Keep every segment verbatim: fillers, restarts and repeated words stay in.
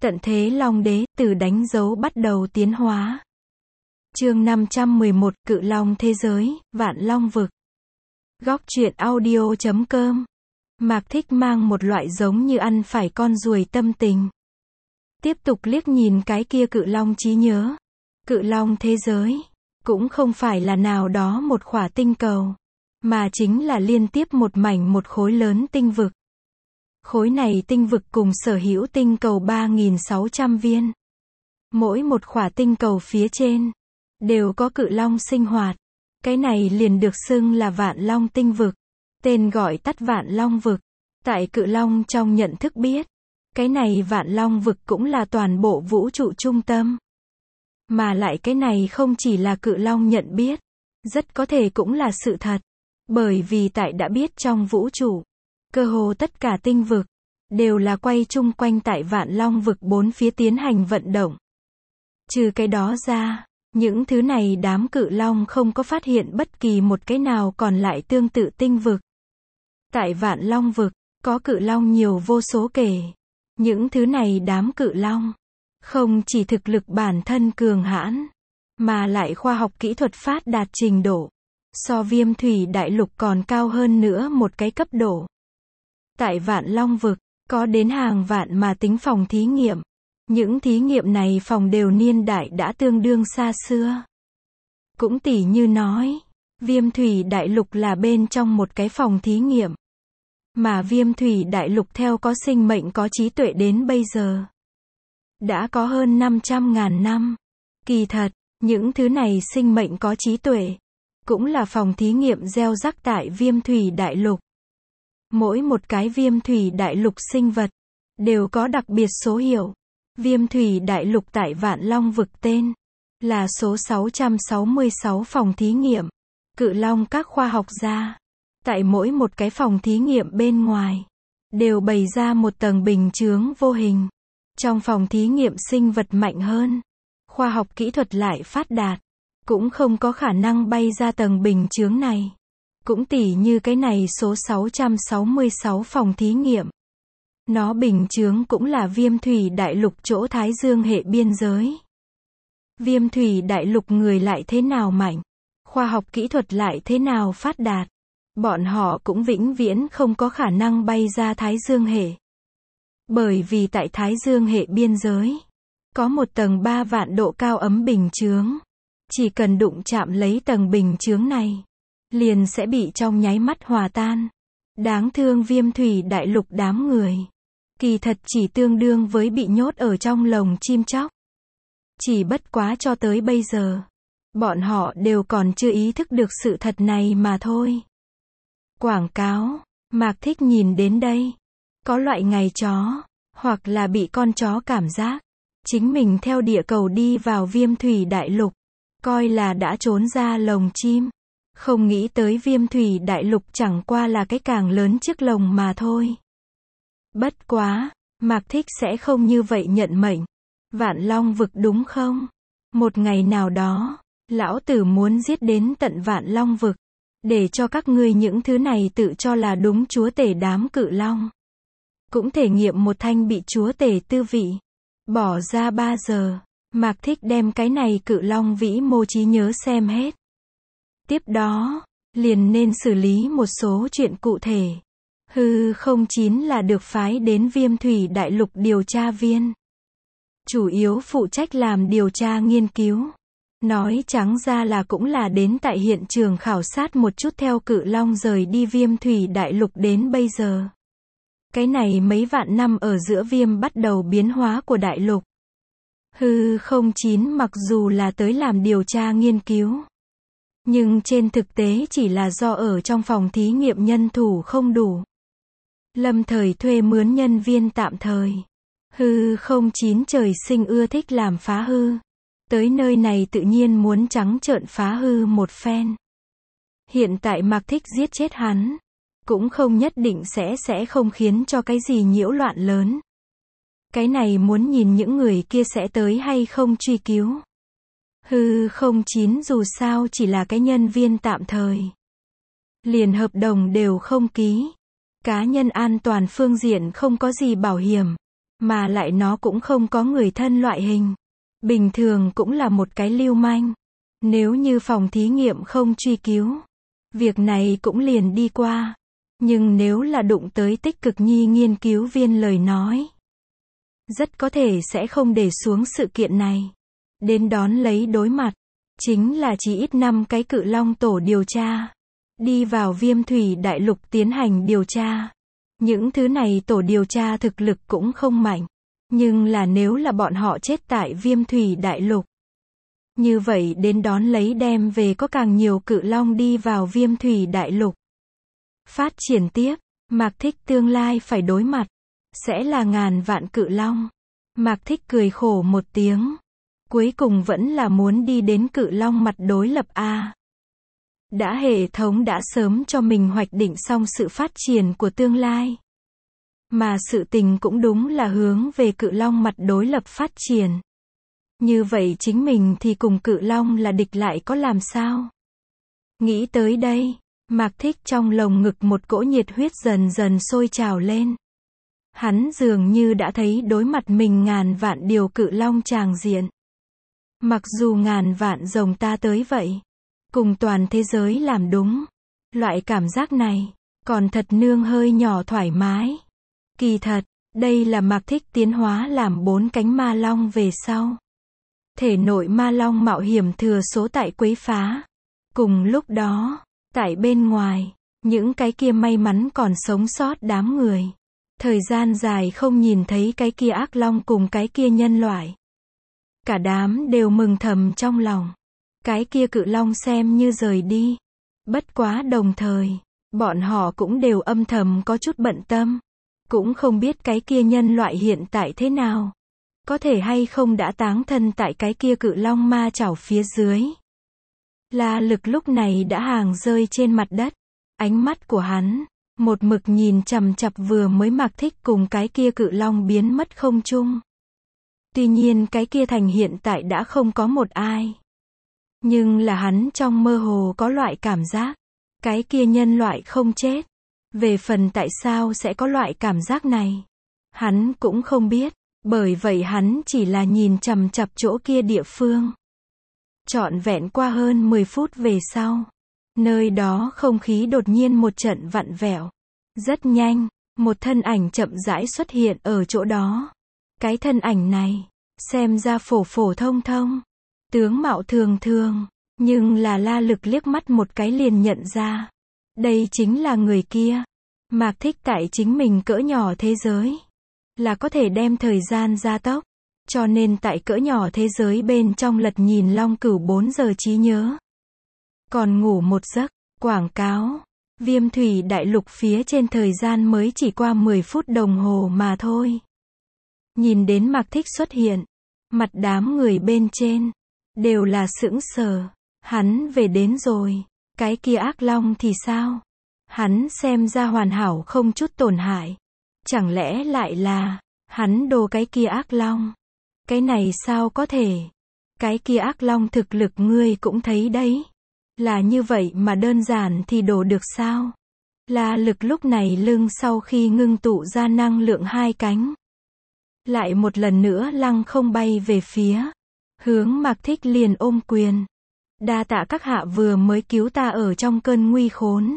Tận thế Long Đế, từ đánh dấu bắt đầu tiến hóa. Chương năm trăm mười một, Cự Long thế giới, Vạn Long vực. Góc truyện audio chấm com. Mạc Thích mang một loại giống như ăn phải con ruồi tâm tình. Tiếp tục liếc nhìn cái kia Cự Long trí nhớ. Cự Long thế giới, cũng không phải là nào đó một khỏa tinh cầu, mà chính là liên tiếp một mảnh một khối lớn tinh vực. Khối này tinh vực cùng sở hữu tinh cầu ba nghìn sáu trăm viên. Mỗi một khỏa tinh cầu phía trên, đều có cự long sinh hoạt. Cái này liền được xưng là Vạn Long tinh vực. Tên gọi tắt Vạn Long vực. Tại cự long trong nhận thức biết, cái này Vạn Long vực cũng là toàn bộ vũ trụ trung tâm. Mà lại cái này không chỉ là cự long nhận biết, rất có thể cũng là sự thật. Bởi vì tại đã biết trong vũ trụ, cơ hồ tất cả tinh vực, đều là quay chung quanh tại Vạn Long vực bốn phía tiến hành vận động. Trừ cái đó ra, những thứ này đám cự long không có phát hiện bất kỳ một cái nào còn lại tương tự tinh vực. Tại Vạn Long vực, có cự long nhiều vô số kể. Những thứ này đám cự long, không chỉ thực lực bản thân cường hãn, mà lại khoa học kỹ thuật phát đạt trình độ, so Viêm Thủy Đại Lục còn cao hơn nữa một cái cấp độ. Tại Vạn Long vực, có đến hàng vạn mà tính phòng thí nghiệm. Những thí nghiệm này phòng đều niên đại đã tương đương xa xưa. Cũng tỉ như nói, Viêm Thủy Đại Lục là bên trong một cái phòng thí nghiệm. Mà Viêm Thủy Đại Lục theo có sinh mệnh có trí tuệ đến bây giờ, đã có hơn năm trăm ngàn năm. Kỳ thật, những thứ này sinh mệnh có trí tuệ, cũng là phòng thí nghiệm gieo rắc tại Viêm Thủy Đại Lục. Mỗi một cái Viêm Thủy Đại Lục sinh vật, đều có đặc biệt số hiệu. Viêm Thủy Đại Lục tại Vạn Long vực tên, là số sáu trăm sáu mươi sáu phòng thí nghiệm. Cự long các khoa học gia, tại mỗi một cái phòng thí nghiệm bên ngoài, đều bày ra một tầng bình chướng vô hình. Trong phòng thí nghiệm sinh vật mạnh hơn, khoa học kỹ thuật lại phát đạt, cũng không có khả năng bay ra tầng bình chướng này. Cũng tỉ như cái này số sáu trăm sáu mươi sáu phòng thí nghiệm. Nó bình chướng cũng là Viêm Thủy Đại Lục chỗ Thái Dương hệ biên giới. Viêm Thủy Đại Lục người lại thế nào mạnh, khoa học kỹ thuật lại thế nào phát đạt, bọn họ cũng vĩnh viễn không có khả năng bay ra Thái Dương hệ. Bởi vì tại Thái Dương hệ biên giới, có một tầng ba vạn độ cao ấm bình chướng. Chỉ cần đụng chạm lấy tầng bình chướng này, liền sẽ bị trong nháy mắt hòa tan. Đáng thương Viêm Thủy Đại Lục đám người, kỳ thật chỉ tương đương với bị nhốt ở trong lồng chim chóc. Chỉ bất quá cho tới bây giờ, bọn họ đều còn chưa ý thức được sự thật này mà thôi. Quảng cáo, Mạc Thích nhìn đến đây. Có loại ngày chó, hoặc là bị con chó cảm giác, chính mình theo địa cầu đi vào Viêm Thủy Đại Lục, coi là đã trốn ra lồng chim. Không nghĩ tới Viêm Thủy Đại Lục chẳng qua là cái càng lớn chiếc lồng mà thôi. Bất quá, Mạc Thích sẽ không như vậy nhận mệnh. Vạn Long vực đúng không? Một ngày nào đó, lão tử muốn giết đến tận Vạn Long vực, để cho các ngươi những thứ này tự cho là đúng chúa tể đám cự long, cũng thể nghiệm một thanh bị chúa tể tư vị. Bỏ ra ba giờ, Mạc Thích đem cái này cự long vĩ mô trí nhớ xem hết. Tiếp đó, liền nên xử lý một số chuyện cụ thể. Hư không chín là được phái đến Viêm Thủy Đại Lục điều tra viên. Chủ yếu phụ trách làm điều tra nghiên cứu. Nói trắng ra là cũng là đến tại hiện trường khảo sát một chút theo cự long rời đi Viêm Thủy Đại Lục đến bây giờ. Cái này mấy vạn năm ở giữa Viêm bắt đầu biến hóa của Đại Lục. Hư không chín mặc dù là tới làm điều tra nghiên cứu, nhưng trên thực tế chỉ là do ở trong phòng thí nghiệm nhân thủ không đủ. Lâm thời thuê mướn nhân viên tạm thời. Hư không chín trời sinh ưa thích làm phá hư. Tới nơi này tự nhiên muốn trắng trợn phá hư một phen. Hiện tại Mạc Thích giết chết hắn, cũng không nhất định sẽ sẽ không khiến cho cái gì nhiễu loạn lớn. Cái này muốn nhìn những người kia sẽ tới hay không truy cứu. Hư không chín dù sao chỉ là cái nhân viên tạm thời. Liền hợp đồng đều không ký. Cá nhân an toàn phương diện không có gì bảo hiểm. Mà lại nó cũng không có người thân loại hình. Bình thường cũng là một cái lưu manh. Nếu như phòng thí nghiệm không truy cứu, việc này cũng liền đi qua. Nhưng nếu là đụng tới tích cực nhi nghiên cứu viên lời nói, rất có thể sẽ không để xuống sự kiện này. Đến đón lấy đối mặt, chính là chỉ ít năm cái cự long tổ điều tra. Đi vào Viêm Thủy Đại Lục tiến hành điều tra. Những thứ này tổ điều tra thực lực cũng không mạnh. Nhưng là nếu là bọn họ chết tại Viêm Thủy Đại Lục, như vậy đến đón lấy đem về có càng nhiều cự long đi vào Viêm Thủy Đại Lục. Phát triển tiếp, Mạc Thích tương lai phải đối mặt, sẽ là ngàn vạn cự long. Mạc Thích cười khổ một tiếng. Cuối cùng vẫn là muốn đi đến cự long mặt đối lập A. Đã hệ thống đã sớm cho mình hoạch định xong sự phát triển của tương lai. Mà sự tình cũng đúng là hướng về cự long mặt đối lập phát triển. Như vậy chính mình thì cùng cự long là địch lại có làm sao? Nghĩ tới đây, Mạc Thích trong lồng ngực một cỗ nhiệt huyết dần dần sôi trào lên. Hắn dường như đã thấy đối mặt mình ngàn vạn điều cự long tràng diện. Mặc dù ngàn vạn rồng ta tới vậy, cùng toàn thế giới làm đúng. Loại cảm giác này, còn thật nương hơi nhỏ thoải mái. Kỳ thật, đây là Mạc Thích tiến hóa làm bốn cánh ma long về sau. Thể nội ma long mạo hiểm thừa số tại quấy phá. Cùng lúc đó, tại bên ngoài, những cái kia may mắn còn sống sót đám người. Thời gian dài không nhìn thấy cái kia ác long cùng cái kia nhân loại. Cả đám đều mừng thầm trong lòng. Cái kia cự long xem như rời đi. Bất quá đồng thời, bọn họ cũng đều âm thầm có chút bận tâm. Cũng không biết cái kia nhân loại hiện tại thế nào. Có thể hay không đã táng thân tại cái kia cự long ma chảo phía dưới. La Lực lúc này đã hàng rơi trên mặt đất. Ánh mắt của hắn, một mực nhìn chằm chặp vừa mới Mạc Thích cùng cái kia cự long biến mất không trung. Tuy nhiên cái kia thành hiện tại đã không có một ai. Nhưng là hắn trong mơ hồ có loại cảm giác. Cái kia nhân loại không chết. Về phần tại sao sẽ có loại cảm giác này, hắn cũng không biết. Bởi vậy hắn chỉ là nhìn chằm chặp chỗ kia địa phương. Trọn vẹn qua hơn mười phút về sau, nơi đó không khí đột nhiên một trận vặn vẹo. Rất nhanh, một thân ảnh chậm rãi xuất hiện ở chỗ đó. Cái thân ảnh này, xem ra phổ phổ thông thông, tướng mạo thường thường, nhưng là La Lực liếc mắt một cái liền nhận ra. Đây chính là người kia. Mạc Thích tại chính mình cỡ nhỏ thế giới, là có thể đem thời gian gia tốc. Cho nên tại cỡ nhỏ thế giới bên trong lật nhìn Long Cửu bốn giờ trí nhớ. Còn ngủ một giấc, quảng cáo. Viêm Thủy Đại Lục phía trên thời gian mới chỉ qua mười phút đồng hồ mà thôi. Nhìn đến Mạc Thích xuất hiện, mặt đám người bên trên, đều là sững sờ. Hắn về đến rồi, cái kia ác long thì sao? Hắn xem ra hoàn hảo không chút tổn hại. Chẳng lẽ lại là, hắn đồ cái kia ác long? Cái này sao có thể? Cái kia ác long thực lực ngươi cũng thấy đấy. Là như vậy mà đơn giản thì đổ được sao? La Lực lúc này lưng sau khi ngưng tụ ra năng lượng hai cánh. Lại một lần nữa lăng không bay về phía. Hướng Mạc Thích liền ôm quyền. Đa tạ các hạ vừa mới cứu ta ở trong cơn nguy khốn.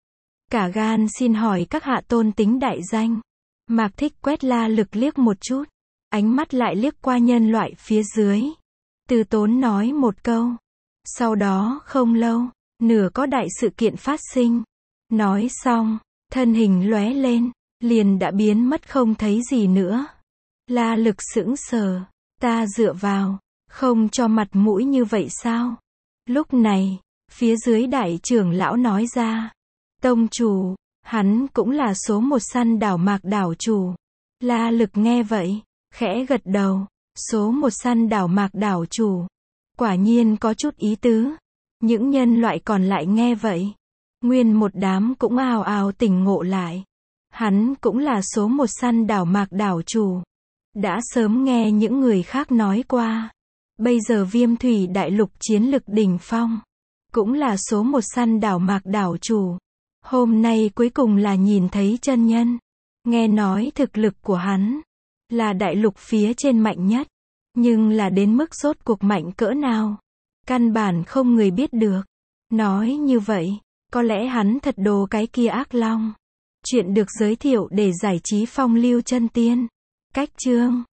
Cả gan xin hỏi các hạ tôn tính đại danh. Mạc Thích quét La Lực liếc một chút. Ánh mắt lại liếc qua nhân loại phía dưới. Từ tốn nói một câu. Sau đó không lâu, nửa có đại sự kiện phát sinh. Nói xong, thân hình lóe lên, liền đã biến mất không thấy gì nữa. La Lực sững sờ. Ta dựa vào, không cho mặt mũi như vậy sao? Lúc này, phía dưới đại trưởng lão nói ra. Tông chủ, hắn cũng là số một săn đảo Mạc đảo chủ. La Lực nghe vậy, khẽ gật đầu. Số một săn đảo Mạc đảo chủ. Quả nhiên có chút ý tứ. Những nhân loại còn lại nghe vậy, nguyên một đám cũng ào ào tỉnh ngộ lại. Hắn cũng là số một săn đảo Mạc đảo chủ. Đã sớm nghe những người khác nói qua. Bây giờ Viêm Thủy Đại Lục chiến lực đỉnh phong, cũng là số một săn đảo Mạc đảo chủ. Hôm nay cuối cùng là nhìn thấy chân nhân. Nghe nói thực lực của hắn là đại lục phía trên mạnh nhất. Nhưng là đến mức rốt cuộc mạnh cỡ nào? Căn bản không người biết được. Nói như vậy, có lẽ hắn thật đồ cái kia ác long. Chuyện được giới thiệu để giải trí phong lưu chân tiên. Cách chương